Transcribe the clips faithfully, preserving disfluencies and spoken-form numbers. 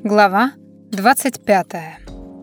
Глава двадцать пятая.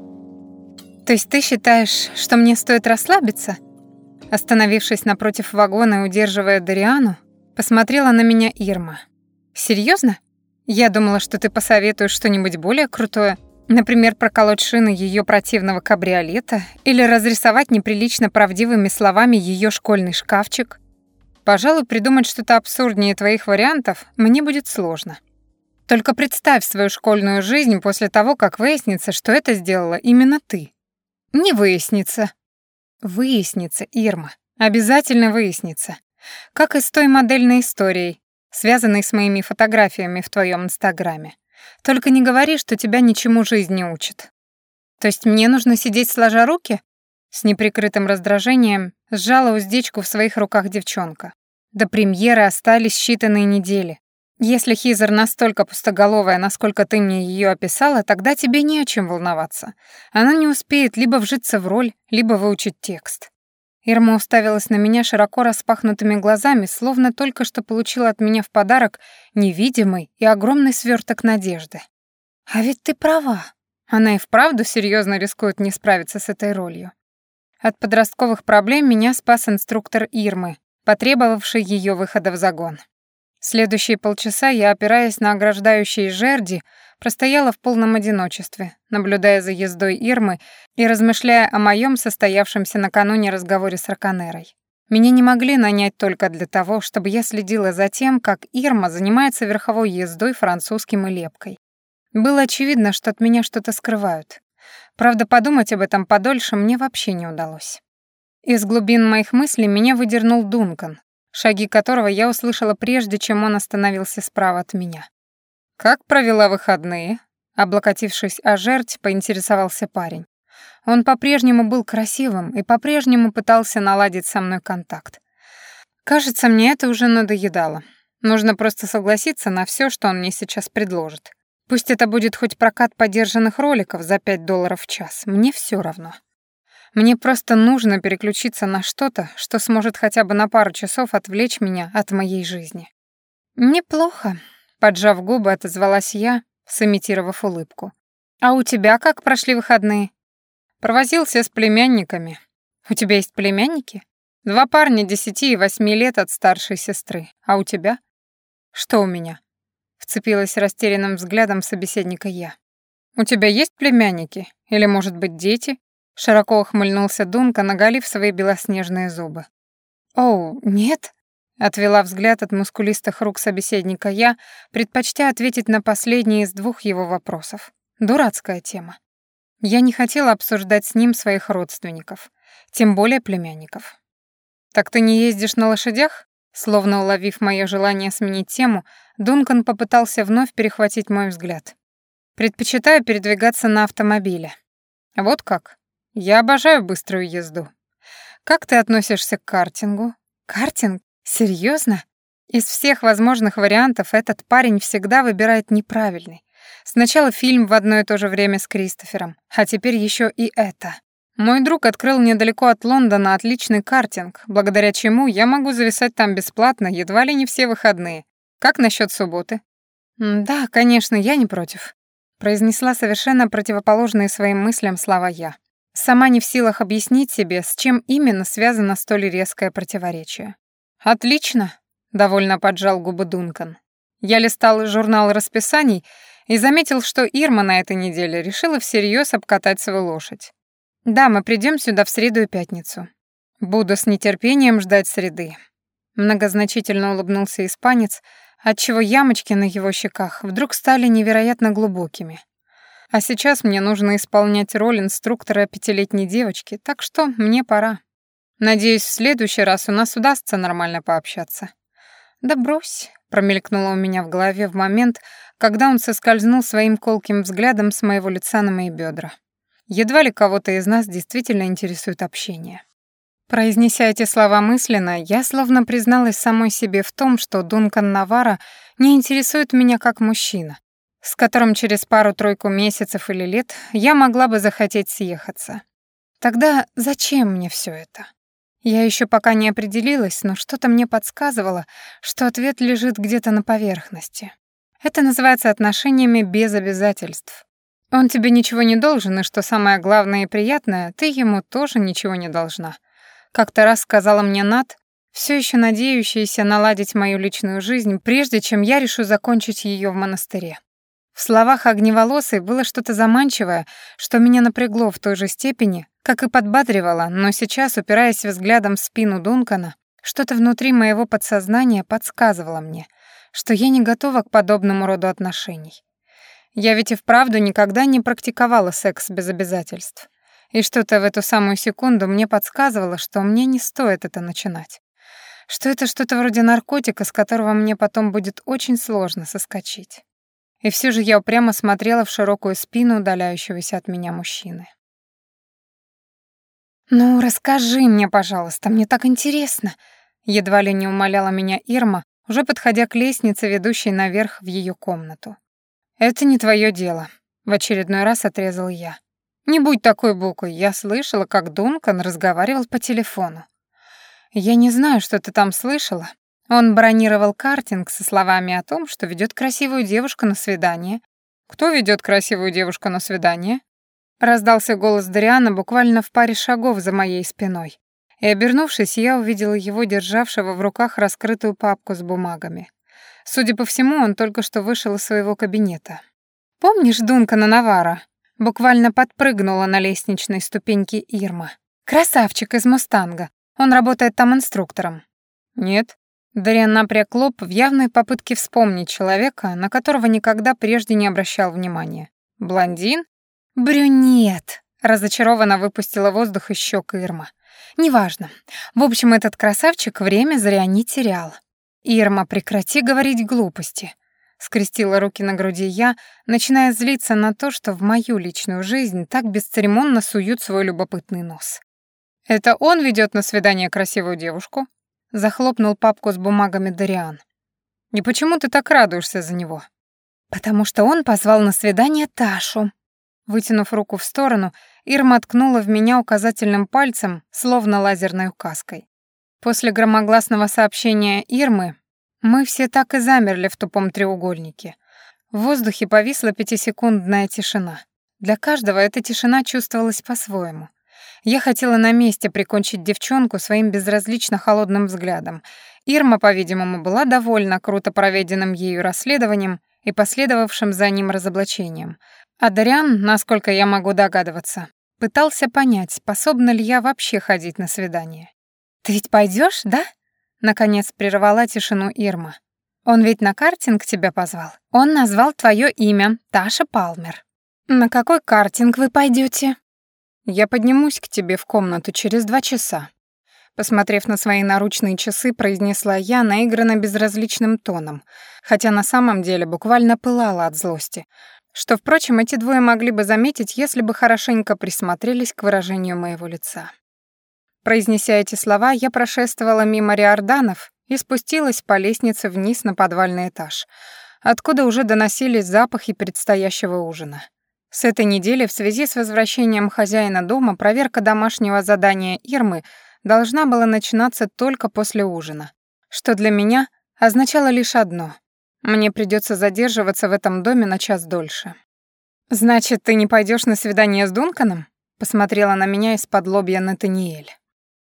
«То есть ты считаешь, что мне стоит расслабиться?» Остановившись напротив вагона и удерживая Дариану, посмотрела на меня Ирма. «Серьёзно? Я думала, что ты посоветуешь что-нибудь более крутое, например, проколоть шины её противного кабриолета или разрисовать неприлично правдивыми словами её школьный шкафчик. Пожалуй, придумать что-то абсурднее твоих вариантов мне будет сложно. Только представь свою школьную жизнь после того, как выяснится, что это сделала именно ты». «Не выяснится». «Выяснится, Ирма. Обязательно выяснится. Как и с той модельной историей, связанной с моими фотографиями в твоем инстаграме. Только не говори, что тебя ничему жизнь не учит». «То есть мне нужно сидеть сложа руки?» С неприкрытым раздражением сжала уздечку в своих руках девчонка. До премьеры остались считанные недели. Если Хизер настолько пустоголовая, насколько ты мне ее описала, тогда тебе не о чем волноваться. Она не успеет либо вжиться в роль, либо выучить текст». Ирма уставилась на меня широко распахнутыми глазами, словно только что получила от меня в подарок невидимый и огромный сверток надежды. «А ведь ты права. Она и вправду серьезно рискует не справиться с этой ролью». От подростковых проблем меня спас инструктор Ирмы, потребовавший ее выхода в загон. Следующие полчаса я, опираясь на ограждающие жерди, простояла в полном одиночестве, наблюдая за ездой Ирмы и размышляя о моем состоявшемся накануне разговоре с Раконерой. Меня не могли нанять только для того, чтобы я следила за тем, как Ирма занимается верховой ездой французским и лепкой. Было очевидно, что от меня что-то скрывают. Правда, подумать об этом подольше мне вообще не удалось. Из глубин моих мыслей меня выдернул Дункан, шаги которого я услышала прежде, чем он остановился справа от меня. «Как провела выходные?» Облокотившись о жерть, поинтересовался парень. Он по-прежнему был красивым и по-прежнему пытался наладить со мной контакт. Кажется, мне это уже надоедало. Нужно просто согласиться на все, что он мне сейчас предложит. Пусть это будет хоть прокат подержанных роликов за пять долларов в час, мне все равно. Мне просто нужно переключиться на что-то, что сможет хотя бы на пару часов отвлечь меня от моей жизни. «Неплохо», — поджав губы, отозвалась я, сымитировав улыбку. «А у тебя как прошли выходные?» «Провозился с племянниками». «У тебя есть племянники?» «Два парня десяти и восьми лет от старшей сестры. А у тебя?» «Что у меня?» — вцепилась растерянным взглядом собеседника я. «У тебя есть племянники? Или, может быть, дети?» Широко ухмыльнулся Дункан, оголив свои белоснежные зубы. «Оу, нет?» — отвела взгляд от мускулистых рук собеседника я, предпочтя ответить на последний из двух его вопросов. Дурацкая тема. Я не хотела обсуждать с ним своих родственников, тем более племянников. «Так ты не ездишь на лошадях?» Словно уловив мое желание сменить тему, Дункан попытался вновь перехватить мой взгляд. «Предпочитаю передвигаться на автомобиле». «Вот как? Я обожаю быструю езду. Как ты относишься к картингу?» «Картинг? Серьезно? Из всех возможных вариантов этот парень всегда выбирает неправильный. Сначала фильм в одно и то же время с Кристофером, а теперь еще и это. Мой друг открыл недалеко от Лондона отличный картинг, благодаря чему я могу зависать там бесплатно едва ли не все выходные. Как насчет субботы?» «Да, конечно, я не против», — произнесла совершенно противоположные своим мыслям слова я. Сама не в силах объяснить себе, с чем именно связано столь резкое противоречие. «Отлично», — довольно поджал губы Дункан. Я листал журнал расписаний и заметил, что Ирма на этой неделе решила всерьез обкатать свою лошадь. «Да, мы придем сюда в среду и пятницу. Буду с нетерпением ждать среды». Многозначительно улыбнулся испанец, отчего ямочки на его щеках вдруг стали невероятно глубокими. «А сейчас мне нужно исполнять роль инструктора пятилетней девочки, так что мне пора. Надеюсь, в следующий раз у нас удастся нормально пообщаться». «Да брось», — промелькнуло у меня в голове в момент, когда он соскользнул своим колким взглядом с моего лица на мои бедра. Едва ли кого-то из нас действительно интересует общение. Произнеся эти слова мысленно, я словно призналась самой себе в том, что Дункан Навара не интересует меня как мужчина, с которым через пару-тройку месяцев или лет я могла бы захотеть съехаться. Тогда зачем мне все это? Я еще пока не определилась, но что-то мне подсказывало, что ответ лежит где-то на поверхности. Это называется отношениями без обязательств. Он тебе ничего не должен, и что самое главное и приятное, ты ему тоже ничего не должна. Как-то раз сказала мне Нат, все еще надеющаяся наладить мою личную жизнь, прежде чем я решу закончить ее в монастыре. В словах огневолосой было что-то заманчивое, что меня напрягло в той же степени, как и подбадривало, но сейчас, упираясь взглядом в спину Дункана, что-то внутри моего подсознания подсказывало мне, что я не готова к подобному роду отношений. Я ведь и вправду никогда не практиковала секс без обязательств. И что-то в эту самую секунду мне подсказывало, что мне не стоит это начинать. Что это что-то вроде наркотика, с которого мне потом будет очень сложно соскочить. И все же я упрямо смотрела в широкую спину удаляющегося от меня мужчины. «Ну, расскажи мне, пожалуйста, мне так интересно», — едва ли не умоляла меня Ирма, уже подходя к лестнице, ведущей наверх в ее комнату. «Это не твое дело», — в очередной раз отрезал я. «Не будь такой букой, я слышала, как Дункан разговаривал по телефону». «Я не знаю, что ты там слышала». Он бронировал картинг со словами о том, что ведет красивую девушку на свидание. «Кто ведет красивую девушку на свидание?» Раздался голос Дариана буквально в паре шагов за моей спиной. И, обернувшись, я увидела его, державшего в руках раскрытую папку с бумагами. Судя по всему, он только что вышел из своего кабинета. «Помнишь Дункана Навара?» Буквально подпрыгнула на лестничной ступеньке Ирма. «Красавчик из «Мустанга». Он работает там инструктором». «Нет». Дариан напряг лоб в явной попытке вспомнить человека, на которого никогда прежде не обращал внимания. «Блондин?» «Брюнет», — разочарованно выпустила воздух из щек Ирма. «Неважно. В общем, этот красавчик время зря не терял». «Ирма, прекрати говорить глупости», — скрестила руки на груди я, начиная злиться на то, что в мою личную жизнь так бесцеремонно суют свой любопытный нос. «Это он ведет на свидание красивую девушку?» — захлопнул папку с бумагами Дариан. «И почему ты так радуешься за него?» «Потому что он позвал на свидание Ташу». Вытянув руку в сторону, Ирма ткнула в меня указательным пальцем, словно лазерной указкой. После громогласного сообщения Ирмы мы все так и замерли в тупом треугольнике. В воздухе повисла пятисекундная тишина. Для каждого эта тишина чувствовалась по-своему. Я хотела на месте прикончить девчонку своим безразлично холодным взглядом. Ирма, по-видимому, была довольна круто проведенным ею расследованием и последовавшим за ним разоблачением. А Дариан, насколько я могу догадываться, пытался понять, способна ли я вообще ходить на свидание. «Ты ведь пойдешь, да?» — наконец прервала тишину Ирма. «Он ведь на картинг тебя позвал. Он назвал твое имя, Таша Палмер. На какой картинг вы пойдете? «Я поднимусь к тебе в комнату через два часа», — посмотрев на свои наручные часы, произнесла я наигранно безразличным тоном, хотя на самом деле буквально пылала от злости, что, впрочем, эти двое могли бы заметить, если бы хорошенько присмотрелись к выражению моего лица. Произнеся эти слова, я прошествовала мимо риорданов и спустилась по лестнице вниз на подвальный этаж, откуда уже доносились запахи предстоящего ужина. С этой недели в связи с возвращением хозяина дома проверка домашнего задания Ирмы должна была начинаться только после ужина, что для меня означало лишь одно — мне придется задерживаться в этом доме на час дольше. «Значит, ты не пойдешь на свидание с Дунканом?» — посмотрела на меня из-под лобья Натаниэль.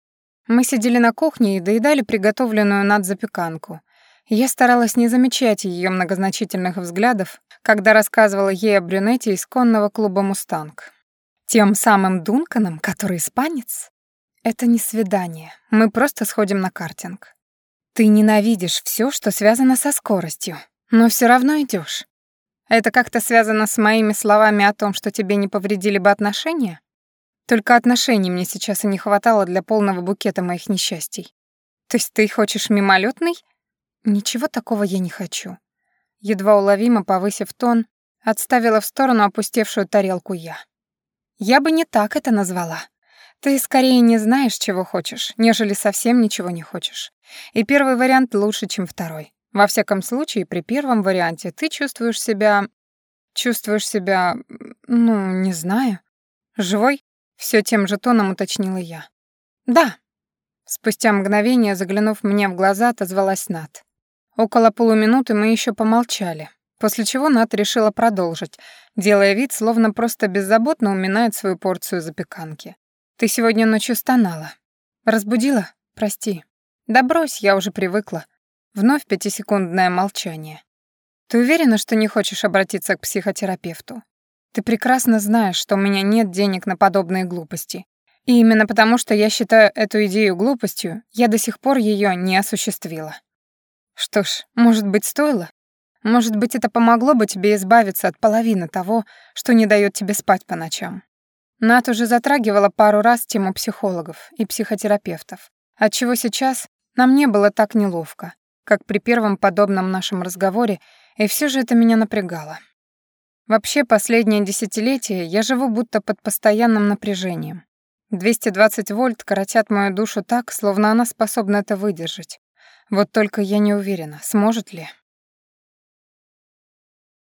Мы сидели на кухне и доедали приготовленную надзапеканку. Я старалась не замечать ее многозначительных взглядов, когда рассказывала ей о брюнете из конного клуба «Мустанг». «Тем самым Дунканом, который испанец?» «Это не свидание, мы просто сходим на картинг». «Ты ненавидишь все, что связано со скоростью, но все равно идешь. Это как-то связано с моими словами о том, что тебе не повредили бы отношения? Только отношений мне сейчас и не хватало для полного букета моих несчастий. То есть ты хочешь мимолетный? Ничего такого я не хочу». Едва уловимо повысив тон, отставила в сторону опустевшую тарелку я. «Я бы не так это назвала. Ты скорее не знаешь, чего хочешь, нежели совсем ничего не хочешь. И первый вариант лучше, чем второй. Во всяком случае, при первом варианте ты чувствуешь себя... Чувствуешь себя... ну, не знаю. Живой?» Все тем же тоном уточнила я. «Да». Спустя мгновение, заглянув мне в глаза, отозвалась Нат. Около полуминуты мы еще помолчали, После чего Ната решила продолжить, делая вид, словно просто беззаботно уминает свою порцию запеканки. «Ты сегодня ночью стонала. Разбудила? Прости». «Да брось, я уже привыкла». Вновь пятисекундное молчание. «Ты уверена, что не хочешь обратиться к психотерапевту? Ты прекрасно знаешь, что у меня нет денег на подобные глупости. И именно потому, что я считаю эту идею глупостью, я до сих пор ее не осуществила». «Что ж, может быть, стоило? Может быть, это помогло бы тебе избавиться от половины того, что не дает тебе спать по ночам». Нат уже затрагивала пару раз тему психологов и психотерапевтов, отчего сейчас нам не было так неловко, как при первом подобном нашем разговоре, и все же это меня напрягало. Вообще, последнее десятилетие я живу будто под постоянным напряжением. двести двадцать вольт коротят мою душу так, словно она способна это выдержать. Вот только я не уверена, сможет ли.